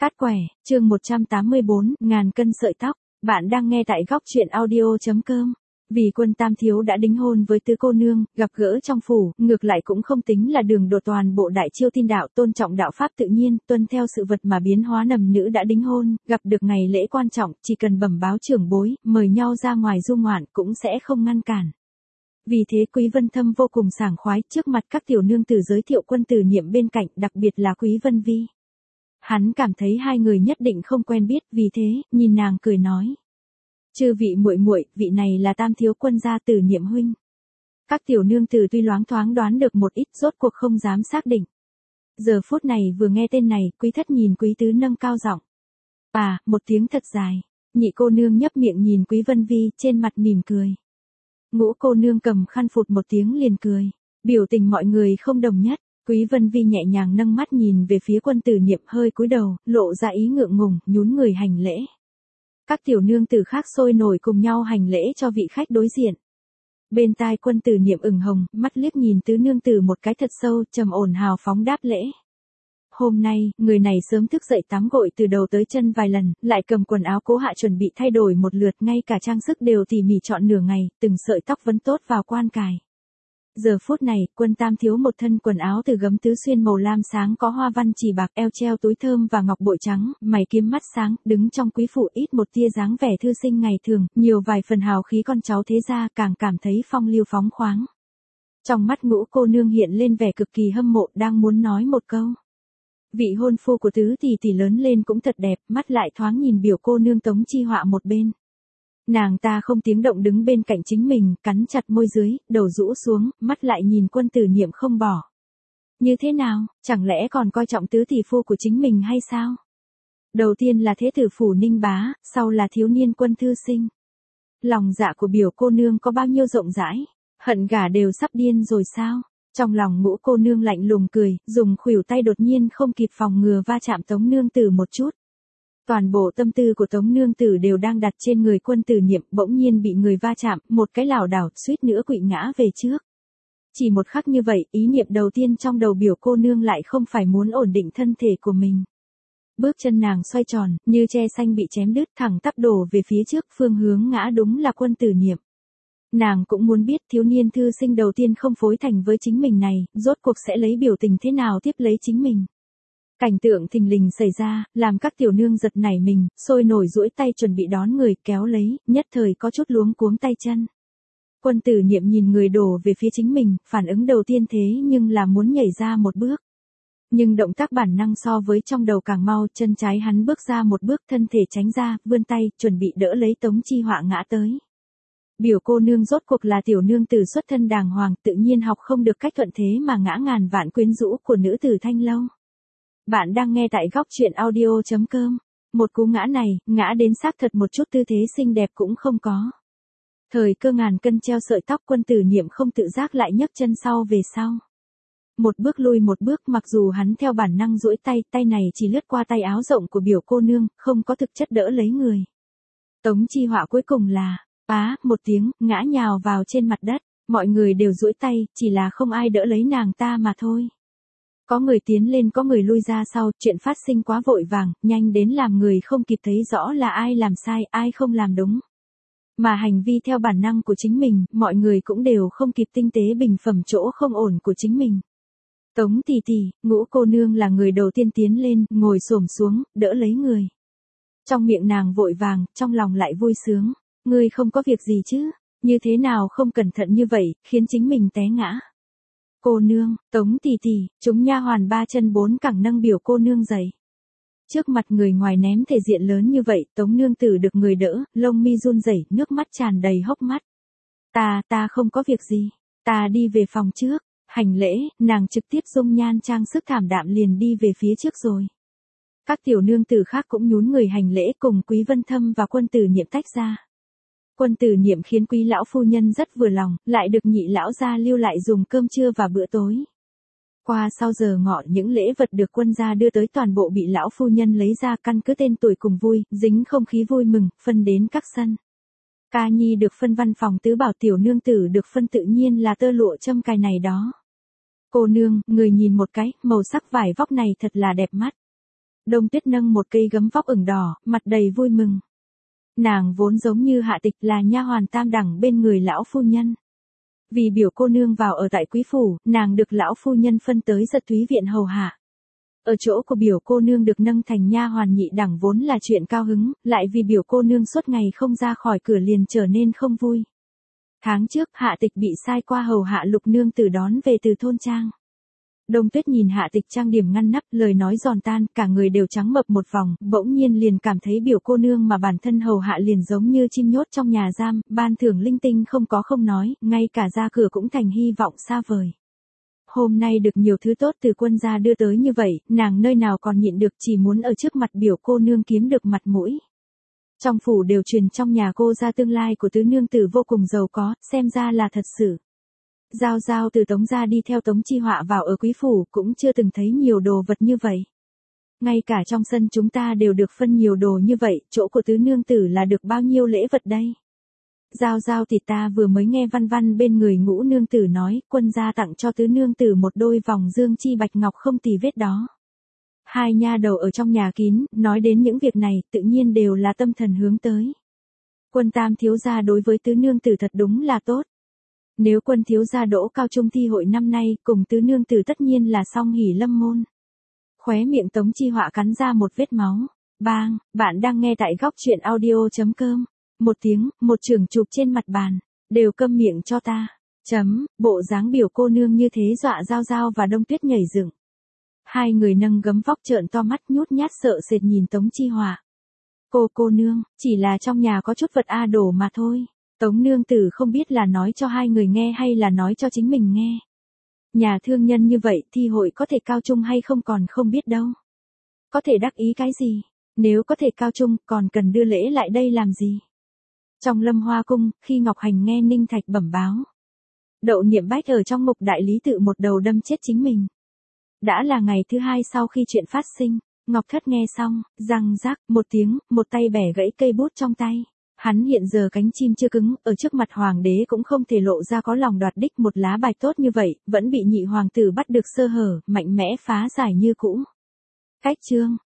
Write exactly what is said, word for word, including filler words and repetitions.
Cát quẻ, chương một trăm tám mươi bốn, ngàn cân sợi tóc. Bạn đang nghe tại góc truyện audio.com. Vì quân tam thiếu đã đính hôn với tứ cô nương, gặp gỡ trong phủ, ngược lại cũng không tính là đường đột toàn bộ đại chiêu tin đạo, tôn trọng đạo pháp tự nhiên, tuân theo sự vật mà biến hóa. Nầm nữ đã đính hôn, gặp được ngày lễ quan trọng, chỉ cần bẩm báo trưởng bối, mời nhau ra ngoài du ngoạn cũng sẽ không ngăn cản. Vì thế Quý Vân Thâm vô cùng sảng khoái, trước mặt các tiểu nương tử giới thiệu quân tử niệm bên cạnh, đặc biệt là Quý Vân Vi. Hắn cảm thấy hai người nhất định không quen biết, vì thế, nhìn nàng cười nói: "Chư vị muội muội, vị này là tam thiếu quân gia Tử Niệm huynh." Các tiểu nương tử tuy loáng thoáng đoán được một ít, rốt cuộc không dám xác định. Giờ phút này vừa nghe tên này, Quý thất nhìn Quý tứ nâng cao giọng: "À", một tiếng thật dài. Nhị cô nương nhấp miệng nhìn Quý Vân Vi, trên mặt mỉm cười. Ngũ cô nương cầm khăn phụt một tiếng liền cười. Biểu tình mọi người không đồng nhất. Quý Vân Vi nhẹ nhàng nâng mắt nhìn về phía quân tử niệm, hơi cúi đầu, lộ ra ý ngượng ngùng, nhún người hành lễ. Các tiểu nương tử khác sôi nổi cùng nhau hành lễ cho vị khách đối diện. Bên tai quân tử niệm ửng hồng, mắt liếc nhìn tứ nương tử một cái thật sâu, trầm ổn hào phóng đáp lễ. Hôm nay, người này sớm thức dậy tắm gội từ đầu tới chân vài lần, lại cầm quần áo cố hạ chuẩn bị thay đổi một lượt, ngay cả trang sức đều tỉ mỉ chọn nửa ngày, từng sợi tóc vấn tốt vào quan cài. Giờ phút này, quân tam thiếu một thân quần áo từ gấm tứ xuyên màu lam sáng có hoa văn chỉ bạc, eo treo túi thơm và ngọc bội trắng, mày kiếm mắt sáng, đứng trong quý phủ ít một tia dáng vẻ thư sinh ngày thường, nhiều vài phần hào khí con cháu thế gia, càng cảm thấy phong lưu phóng khoáng. Trong mắt Ngũ cô nương hiện lên vẻ cực kỳ hâm mộ, đang muốn nói một câu. Vị hôn phu của tứ tỷ tỷ lớn lên cũng thật đẹp, mắt lại thoáng nhìn biểu cô nương Tống Chi Họa một bên. Nàng ta không tiếng động đứng bên cạnh chính mình, cắn chặt môi dưới, đầu rũ xuống, mắt lại nhìn quân tử niệm không bỏ. Như thế nào, chẳng lẽ còn coi trọng tứ tỷ phu của chính mình hay sao? Đầu tiên là thế tử phủ Ninh Bá, sau là thiếu niên quân thư sinh. Lòng dạ của biểu cô nương có bao nhiêu rộng rãi, hận gả đều sắp điên rồi sao? Trong lòng Ngũ cô nương lạnh lùng cười, dùng khuỷu tay đột nhiên không kịp phòng ngừa va chạm Tống nương tử một chút. Toàn bộ tâm tư của Tống nương tử đều đang đặt trên người quân tử niệm, bỗng nhiên bị người va chạm, một cái lảo đảo, suýt nữa quỵ ngã về trước. Chỉ một khắc như vậy, ý niệm đầu tiên trong đầu biểu cô nương lại không phải muốn ổn định thân thể của mình. Bước chân nàng xoay tròn, như tre xanh bị chém đứt, thẳng tắp đổ về phía trước, phương hướng ngã đúng là quân tử niệm. Nàng cũng muốn biết thiếu niên thư sinh đầu tiên không phối thành với chính mình này, rốt cuộc sẽ lấy biểu tình thế nào tiếp lấy chính mình. Cảnh tượng thình lình xảy ra, làm các tiểu nương giật nảy mình, sôi nổi duỗi tay chuẩn bị đón người, kéo lấy, nhất thời có chút luống cuống tay chân. Quân tử niệm nhìn người đổ về phía chính mình, phản ứng đầu tiên thế nhưng là muốn nhảy ra một bước. Nhưng động tác bản năng so với trong đầu càng mau, chân trái hắn bước ra một bước, thân thể tránh ra, vươn tay, chuẩn bị đỡ lấy Tống Chi Họa ngã tới. Biểu cô nương rốt cuộc là tiểu nương tử xuất thân đàng hoàng, tự nhiên học không được cách thuận thế mà ngã ngàn vạn quyến rũ của nữ tử Thanh Lâu. Bạn đang nghe tại góc truyện audio.com. Một cú ngã này, ngã đến xác thật một chút tư thế xinh đẹp cũng không có. Thời cơ ngàn cân treo sợi tóc, quân tử niệm không tự giác lại nhấc chân sau về sau. Một bước lui một bước, mặc dù hắn theo bản năng duỗi tay, tay này chỉ lướt qua tay áo rộng của biểu cô nương, không có thực chất đỡ lấy người. Tống Chi Họa cuối cùng là, á, một tiếng, ngã nhào vào trên mặt đất, mọi người đều duỗi tay, chỉ là không ai đỡ lấy nàng ta mà thôi. Có người tiến lên có người lui ra sau, chuyện phát sinh quá vội vàng, nhanh đến làm người không kịp thấy rõ là ai làm sai, ai không làm đúng. Mà hành vi theo bản năng của chính mình, mọi người cũng đều không kịp tinh tế bình phẩm chỗ không ổn của chính mình. Tống tỷ tỷ, Ngũ cô nương là người đầu tiên tiến lên, ngồi xổm xuống, đỡ lấy người. Trong miệng nàng vội vàng, trong lòng lại vui sướng. Ngươi không có việc gì chứ, như thế nào không cẩn thận như vậy, khiến chính mình té ngã. Cô nương, Tống tỷ tỷ, chúng nha hoàn ba chân bốn cẳng nâng biểu cô nương dậy. Trước mặt người ngoài ném thể diện lớn như vậy, Tống nương tử được người đỡ, lông mi run rẩy, nước mắt tràn đầy hốc mắt. Ta, ta không có việc gì, ta đi về phòng trước. Hành lễ, nàng trực tiếp dung nhan trang sức thảm đạm liền đi về phía trước rồi. Các tiểu nương tử khác cũng nhún người hành lễ cùng Quý Vân Thâm và quân tử niệm tách ra. Quân tử niệm khiến Quý lão phu nhân rất vừa lòng, lại được nhị lão gia lưu lại dùng cơm trưa và bữa tối. Qua sau giờ ngọ, những lễ vật được quân gia đưa tới toàn bộ bị lão phu nhân lấy ra, căn cứ tên tuổi cùng vui, dính không khí vui mừng, phân đến các sân. Ca nhi được phân văn phòng, tứ bảo tiểu nương tử được phân tự nhiên là tơ lụa châm cài này đó. Cô nương, người nhìn một cái, màu sắc vải vóc này thật là đẹp mắt. Đông Tuyết nâng một cây gấm vóc ửng đỏ, mặt đầy vui mừng. Nàng vốn giống như Hạ Tịch là nha hoàn tam đẳng bên người lão phu nhân. Vì biểu cô nương vào ở tại quý phủ, nàng được lão phu nhân phân tới Giật Thúy viện hầu hạ. Ở chỗ của biểu cô nương được nâng thành nha hoàn nhị đẳng vốn là chuyện cao hứng, lại vì biểu cô nương suốt ngày không ra khỏi cửa liền trở nên không vui. Tháng trước, Hạ Tịch bị sai qua hầu hạ Lục nương tử đón về từ thôn trang. Đông Tuyết nhìn Hạ Tịch trang điểm ngăn nắp, lời nói giòn tan, cả người đều trắng mập một vòng, bỗng nhiên liền cảm thấy biểu cô nương mà bản thân hầu hạ liền giống như chim nhốt trong nhà giam, ban thưởng linh tinh không có không nói, ngay cả ra cửa cũng thành hy vọng xa vời. Hôm nay được nhiều thứ tốt từ quân gia đưa tới như vậy, nàng nơi nào còn nhịn được, chỉ muốn ở trước mặt biểu cô nương kiếm được mặt mũi. Trong phủ đều truyền trong nhà cô ra tương lai của tứ nương tử vô cùng giàu có, xem ra là thật sự. Giao Giao từ Tống gia đi theo Tống Chi Họa vào ở quý phủ, cũng chưa từng thấy nhiều đồ vật như vậy. Ngay cả trong sân chúng ta đều được phân nhiều đồ như vậy, chỗ của tứ nương tử là được bao nhiêu lễ vật đây? Giao Giao thì ta vừa mới nghe Văn Văn bên người Ngũ nương tử nói, quân gia tặng cho tứ nương tử một đôi vòng dương chi bạch ngọc không tì vết đó. Hai nha đầu ở trong nhà kín, nói đến những việc này, tự nhiên đều là tâm thần hướng tới. Quân tam thiếu gia đối với tứ nương tử thật đúng là tốt. Nếu quân thiếu gia đỗ cao trung thi hội năm nay, cùng tứ nương tử tất nhiên là song hỷ lâm môn. Khóe miệng Tống Chi Họa cắn ra một vết máu. Bang, bạn đang nghe tại góc truyện audio.com. Một tiếng, một trường chụp trên mặt bàn. Đều câm miệng cho ta. Chấm, bộ dáng biểu cô nương như thế dọa Giao Giao và Đông Tuyết nhảy dựng. Hai người nâng gấm vóc trợn to mắt nhút nhát sợ sệt nhìn Tống Chi Họa. Cô cô nương, chỉ là trong nhà có chút vật a đổ mà thôi. Tống nương tử không biết là nói cho hai người nghe hay là nói cho chính mình nghe. Nhà thương nhân như vậy thi hội có thể cao trung hay không còn không biết đâu. Có thể đắc ý cái gì? Nếu có thể cao trung còn cần đưa lễ lại đây làm gì? Trong Lâm Hoa cung, khi Ngọc Hành nghe Ninh Thạch bẩm báo. Đậu Niệm Bách ở trong mục đại lý tự một đầu đâm chết chính mình. Đã là ngày thứ hai sau khi chuyện phát sinh, Ngọc Thất nghe xong, răng rắc một tiếng, một tay bẻ gãy cây bút trong tay. Hắn hiện giờ cánh chim chưa cứng, ở trước mặt hoàng đế cũng không thể lộ ra có lòng đoạt đích một lá bài tốt như vậy, vẫn bị nhị hoàng tử bắt được sơ hở, mạnh mẽ phá giải như cũ. Cách chương,